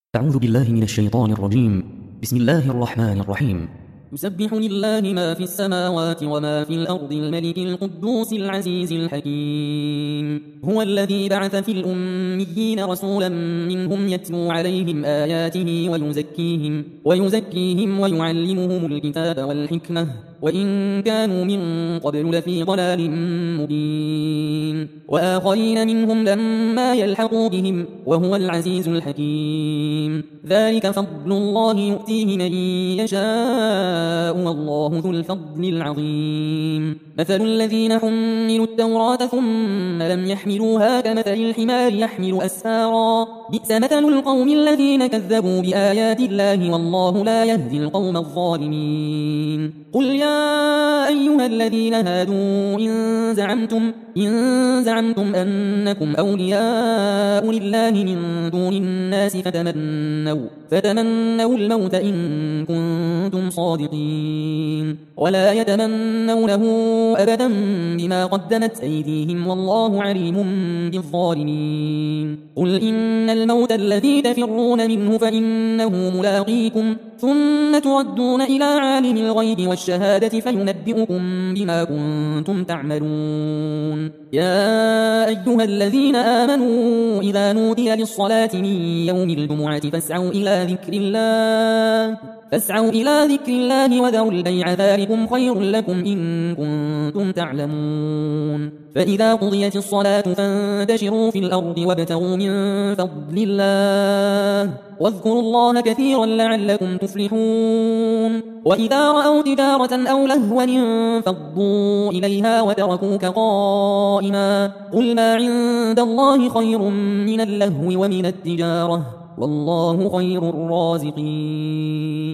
أعوذ بالله من الشيطان الرجيم. بسم الله الرحمن الرحيم. يسبح لله ما في السماوات وما في الأرض الملك القدوس العزيز الحكيم. هو الذي بعث في الأميين رسولا منهم يتلو عليهم آياته ويزكيهم ويعلمهم الكتاب والحكمة وإن كانوا من قبل لفي ضلال مبين، وآخرين منهم لما يلحقوا بهم وهو العزيز الحكيم. ذلك فضل الله يؤتيه من يشاء والله ذو الفضل العظيم. مثل الذين حملوا التوراة ثم لم يحملوها كمثل الحمار يحمل أسفارا، بئس مثل القوم الذين كذبوا بآيات الله والله لا يهدي القوم الظالمين. قل يا أيها الذين هادوا إن زعمتم أنكم أولياء لله من دون الناس فتمنوا الموت إن كنتم صادقين، ولا يتمنونه أبدا بما قدمت أيديهم والله عليم بالظالمين. قل إن الموت الذي تفرون منه فإنه ملاقيكم ثم تردون إلى عالم الغيب والشهادة فينبئكم بما كنتم تعملون. يا أيها الذين آمنوا إذا نودي للصلاة من يوم الجمعة فاسعوا إلى ذكر الله وذروا البيع ذلكم خير لكم إن كنتم تعلمون. فإذا قضيت الصلاة فانتشروا في الأرض وابتغوا من فضل الله واذكروا الله كثيرا لعلكم تفلحون. وإذا رأوا تجارة أو لهوا انفضوا إليها وتركوك قائما، قل ما عند الله خير من اللهو ومن التجارة والله خير الرازقين.